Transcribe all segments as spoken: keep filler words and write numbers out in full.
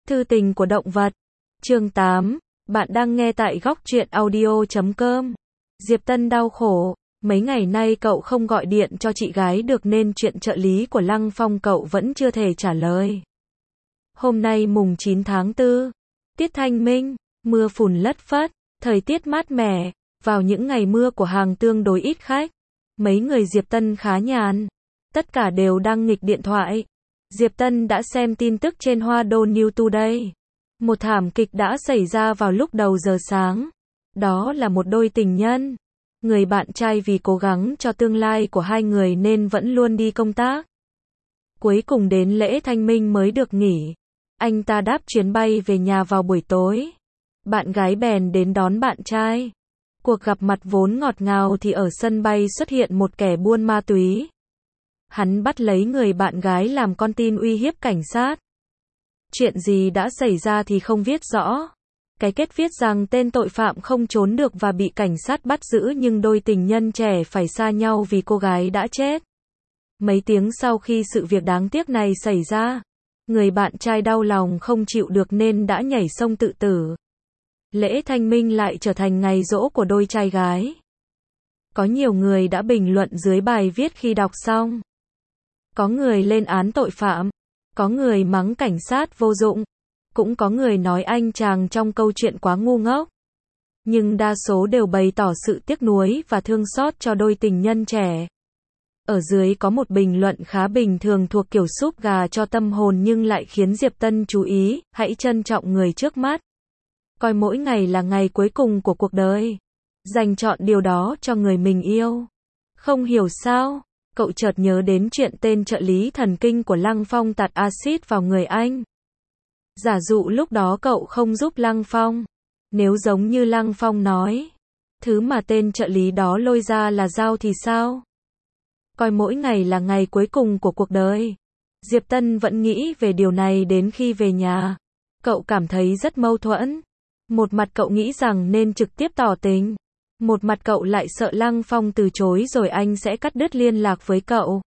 Thư tình của động vật. Chương tám. Bạn đang nghe tại góc truyện audio chấm com. Diệp Tân đau khổ. Mấy ngày nay cậu không gọi điện cho chị gái được nên chuyện trợ lý của Lăng Phong cậu vẫn chưa thể trả lời. Hôm nay mùng chín tháng tư. Tiết thanh minh. Mưa phùn lất phất. Thời tiết mát mẻ. Vào những ngày mưa của hàng tương đối ít khách. Mấy người Diệp Tân khá nhàn. Tất cả đều đang nghịch điện thoại. Diệp Tân đã xem tin tức trên Hoa Đô New Today. Một thảm kịch đã xảy ra vào lúc đầu giờ sáng. Đó là một đôi tình nhân. Người bạn trai vì cố gắng cho tương lai của hai người nên vẫn luôn đi công tác. Cuối cùng đến lễ Thanh Minh mới được nghỉ. Anh ta đáp chuyến bay về nhà vào buổi tối. Bạn gái bèn đến đón bạn trai. Cuộc gặp mặt vốn ngọt ngào thì ở sân bay xuất hiện một kẻ buôn ma túy. Hắn bắt lấy người bạn gái làm con tin uy hiếp cảnh sát. Chuyện gì đã xảy ra thì không viết rõ. Cái kết viết rằng tên tội phạm không trốn được và bị cảnh sát bắt giữ nhưng đôi tình nhân trẻ phải xa nhau vì cô gái đã chết. Mấy tiếng sau khi sự việc đáng tiếc này xảy ra, người bạn trai đau lòng không chịu được nên đã nhảy sông tự tử. Lễ Thanh Minh lại trở thành ngày giỗ của đôi trai gái. Có nhiều người đã bình luận dưới bài viết khi đọc xong. Có người lên án tội phạm, có người mắng cảnh sát vô dụng, cũng có người nói anh chàng trong câu chuyện quá ngu ngốc. Nhưng đa số đều bày tỏ sự tiếc nuối và thương xót cho đôi tình nhân trẻ. Ở dưới có một bình luận khá bình thường thuộc kiểu súp gà cho tâm hồn nhưng lại khiến Diệp Tân chú ý, hãy trân trọng người trước mắt. Coi mỗi ngày là ngày cuối cùng của cuộc đời. Dành chọn điều đó cho người mình yêu. Không hiểu sao, cậu chợt nhớ đến chuyện tên trợ lý thần kinh của Lăng Phong tạt axit vào người anh. Giả dụ lúc đó cậu không giúp Lăng Phong. Nếu giống như Lăng Phong nói, thứ mà tên trợ lý đó lôi ra là dao thì sao? Coi mỗi ngày là ngày cuối cùng của cuộc đời. Diệp Tân vẫn nghĩ về điều này đến khi về nhà. Cậu cảm thấy rất mâu thuẫn. Một mặt cậu nghĩ rằng nên trực tiếp tỏ tình. Một mặt cậu lại sợ Lăng Phong từ chối rồi anh sẽ cắt đứt liên lạc với cậu.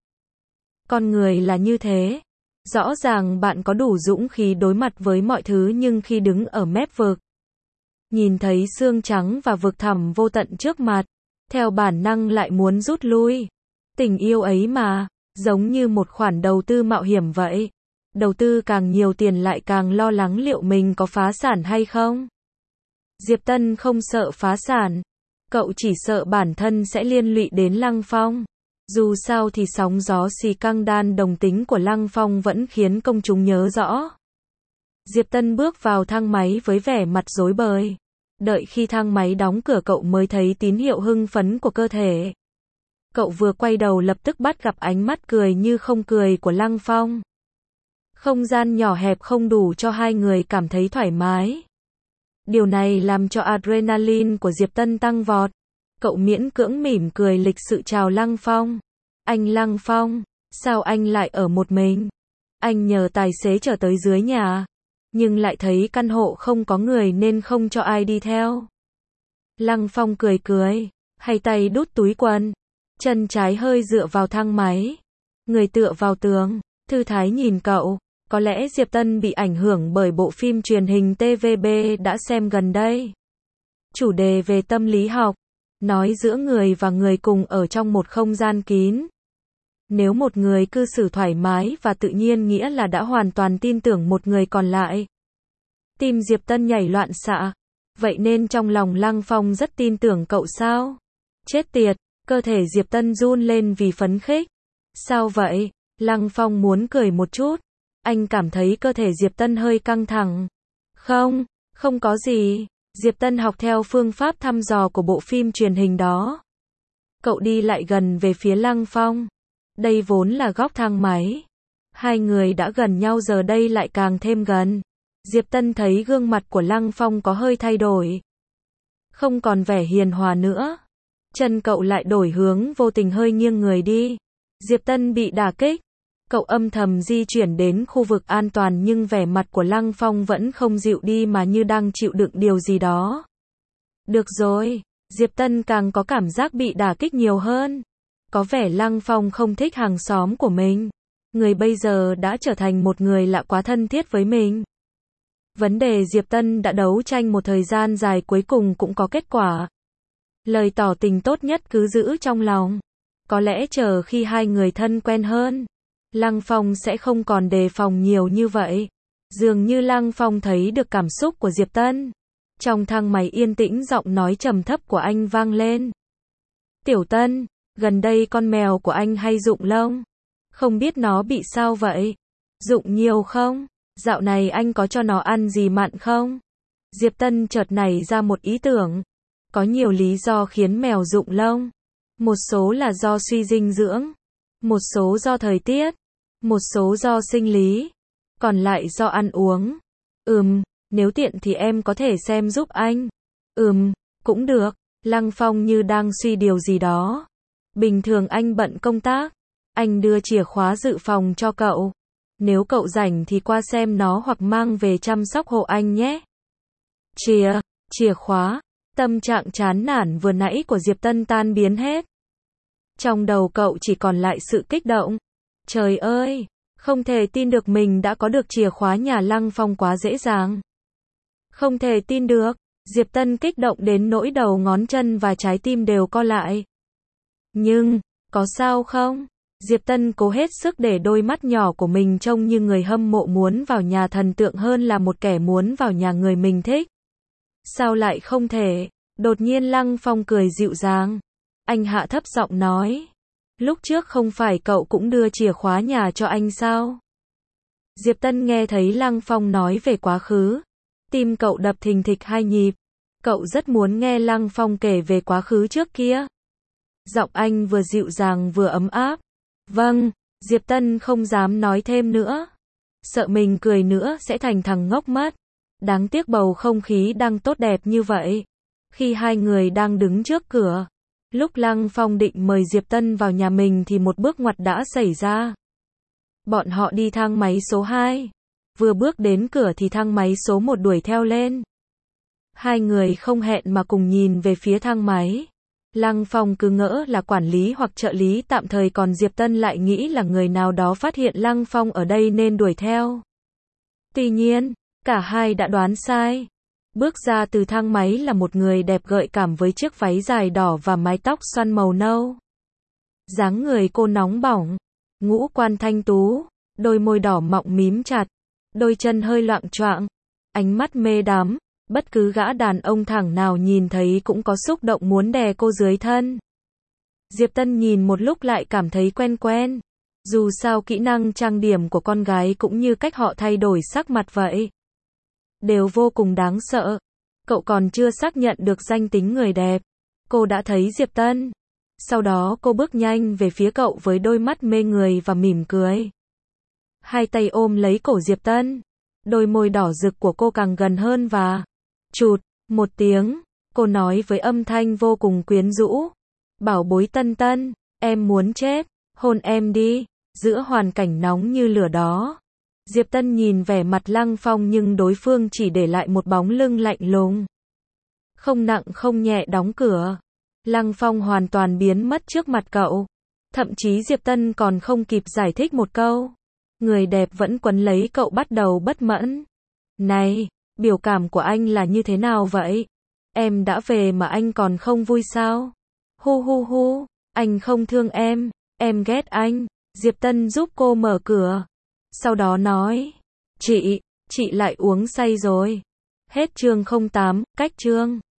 Con người là như thế. Rõ ràng bạn có đủ dũng khí đối mặt với mọi thứ nhưng khi đứng ở mép vực, nhìn thấy xương trắng và vực thẳm vô tận trước mặt, theo bản năng lại muốn rút lui. Tình yêu ấy mà, giống như một khoản đầu tư mạo hiểm vậy. Đầu tư càng nhiều tiền lại càng lo lắng liệu mình có phá sản hay không. Diệp Tân không sợ phá sản. Cậu chỉ sợ bản thân sẽ liên lụy đến Lăng Phong. Dù sao thì sóng gió xì căng đan đồng tính của Lăng Phong vẫn khiến công chúng nhớ rõ. Diệp Tân bước vào thang máy với vẻ mặt rối bời. Đợi khi thang máy đóng cửa cậu mới thấy tín hiệu hưng phấn của cơ thể. Cậu vừa quay đầu lập tức bắt gặp ánh mắt cười như không cười của Lăng Phong. Không gian nhỏ hẹp không đủ cho hai người cảm thấy thoải mái. Điều này làm cho adrenaline của Diệp Tân tăng vọt. Cậu miễn cưỡng mỉm cười lịch sự chào Lăng Phong. Anh Lăng Phong, sao anh lại ở một mình? Anh nhờ tài xế chở tới dưới nhà, nhưng lại thấy căn hộ không có người nên không cho ai đi theo. Lăng Phong cười cười, hai tay đút túi quần, chân trái hơi dựa vào thang máy, người tựa vào tường, thư thái nhìn cậu. Có lẽ Diệp Tân bị ảnh hưởng bởi bộ phim truyền hình tê vê bê đã xem gần đây. Chủ đề về tâm lý học, nói giữa người và người cùng ở trong một không gian kín. Nếu một người cư xử thoải mái và tự nhiên nghĩa là đã hoàn toàn tin tưởng một người còn lại. Tim Diệp Tân nhảy loạn xạ. Vậy nên trong lòng Lăng Phong rất tin tưởng cậu sao? Chết tiệt, cơ thể Diệp Tân run lên vì phấn khích. Sao vậy? Lăng Phong muốn cười một chút. Anh cảm thấy cơ thể Diệp Tân hơi căng thẳng. Không, không có gì. Diệp Tân học theo phương pháp thăm dò của bộ phim truyền hình đó. Cậu đi lại gần về phía Lăng Phong. Đây vốn là góc thang máy. Hai người đã gần nhau giờ đây lại càng thêm gần. Diệp Tân thấy gương mặt của Lăng Phong có hơi thay đổi. Không còn vẻ hiền hòa nữa. Chân cậu lại đổi hướng vô tình hơi nghiêng người đi. Diệp Tân bị đả kích. Cậu âm thầm di chuyển đến khu vực an toàn nhưng vẻ mặt của Lăng Phong vẫn không dịu đi mà như đang chịu đựng điều gì đó. Được rồi, Diệp Tân càng có cảm giác bị đả kích nhiều hơn. Có vẻ Lăng Phong không thích hàng xóm của mình. Người bây giờ đã trở thành một người lạ quá thân thiết với mình. Vấn đề Diệp Tân đã đấu tranh một thời gian dài cuối cùng cũng có kết quả. Lời tỏ tình tốt nhất cứ giữ trong lòng. Có lẽ chờ khi hai người thân quen hơn, Lăng Phong sẽ không còn đề phòng nhiều như vậy. Dường như Lăng Phong thấy được cảm xúc của Diệp Tân. Trong thang máy yên tĩnh giọng nói trầm thấp của anh vang lên. Tiểu Tân, gần đây con mèo của anh hay rụng lông. Không biết nó bị sao vậy? Rụng nhiều không? Dạo này anh có cho nó ăn gì mặn không? Diệp Tân chợt nảy ra một ý tưởng. Có nhiều lý do khiến mèo rụng lông. Một số là do suy dinh dưỡng. Một số do thời tiết. Một số do sinh lý. Còn lại do ăn uống. Ừm, nếu tiện thì em có thể xem giúp anh. Ừm, cũng được. Lăng Phong như đang suy điều gì đó. Bình thường anh bận công tác. Anh đưa chìa khóa dự phòng cho cậu. Nếu cậu rảnh thì qua xem nó hoặc mang về chăm sóc hộ anh nhé. Chìa, chìa khóa. Tâm trạng chán nản vừa nãy của Diệp Tân tan biến hết. Trong đầu cậu chỉ còn lại sự kích động. Trời ơi, không thể tin được mình đã có được chìa khóa nhà Lăng Phong quá dễ dàng. Không thể tin được, Diệp Tân kích động đến nỗi đầu ngón chân và trái tim đều co lại. Nhưng, có sao không? Diệp Tân cố hết sức để đôi mắt nhỏ của mình trông như người hâm mộ muốn vào nhà thần tượng hơn là một kẻ muốn vào nhà người mình thích. Sao lại không thể? Đột nhiên Lăng Phong cười dịu dàng. Anh hạ thấp giọng nói. Lúc trước không phải cậu cũng đưa chìa khóa nhà cho anh sao? Diệp Tân nghe thấy Lăng Phong nói về quá khứ. Tim cậu đập thình thịch hai nhịp. Cậu rất muốn nghe Lăng Phong kể về quá khứ trước kia. Giọng anh vừa dịu dàng vừa ấm áp. Vâng, Diệp Tân không dám nói thêm nữa. Sợ mình cười nữa sẽ thành thằng ngốc mất. Đáng tiếc bầu không khí đang tốt đẹp như vậy. Khi hai người đang đứng trước cửa, lúc Lăng Phong định mời Diệp Tân vào nhà mình thì một bước ngoặt đã xảy ra. Bọn họ đi thang máy số hai. Vừa bước đến cửa thì thang máy số một đuổi theo lên. Hai người không hẹn mà cùng nhìn về phía thang máy. Lăng Phong cứ ngỡ là quản lý hoặc trợ lý tạm thời, còn Diệp Tân lại nghĩ là người nào đó phát hiện Lăng Phong ở đây nên đuổi theo. Tuy nhiên, cả hai đã đoán sai. Bước ra từ thang máy là một người đẹp gợi cảm với chiếc váy dài đỏ và mái tóc xoăn màu nâu. Dáng người cô nóng bỏng, ngũ quan thanh tú, đôi môi đỏ mọng mím chặt, đôi chân hơi loạng choạng, ánh mắt mê đắm. Bất cứ gã đàn ông thẳng nào nhìn thấy cũng có xúc động muốn đè cô dưới thân. Diệp Tân nhìn một lúc lại cảm thấy quen quen. Dù sao kỹ năng trang điểm của con gái cũng như cách họ thay đổi sắc mặt vậy, đều vô cùng đáng sợ. Cậu còn chưa xác nhận được danh tính người đẹp, cô đã thấy Diệp Tân. Sau đó cô bước nhanh về phía cậu với đôi mắt mê người và mỉm cười. Hai tay ôm lấy cổ Diệp Tân. Đôi môi đỏ rực của cô càng gần hơn và chụt một tiếng, cô nói với âm thanh vô cùng quyến rũ. Bảo bối Tân Tân, em muốn chết, hôn em đi. Giữa hoàn cảnh nóng như lửa đó, Diệp Tân nhìn vẻ mặt Lăng Phong nhưng đối phương chỉ để lại một bóng lưng lạnh lùng. Không nặng không nhẹ đóng cửa. Lăng Phong hoàn toàn biến mất trước mặt cậu. Thậm chí Diệp Tân còn không kịp giải thích một câu. Người đẹp vẫn quấn lấy cậu bắt đầu bất mẫn. Này, biểu cảm của anh là như thế nào vậy? Em đã về mà anh còn không vui sao? Hu hu hu, anh không thương em, em ghét anh. Diệp Tân giúp cô mở cửa. Sau đó nói, chị, chị lại uống say rồi. Hết chương không tám, cách chương.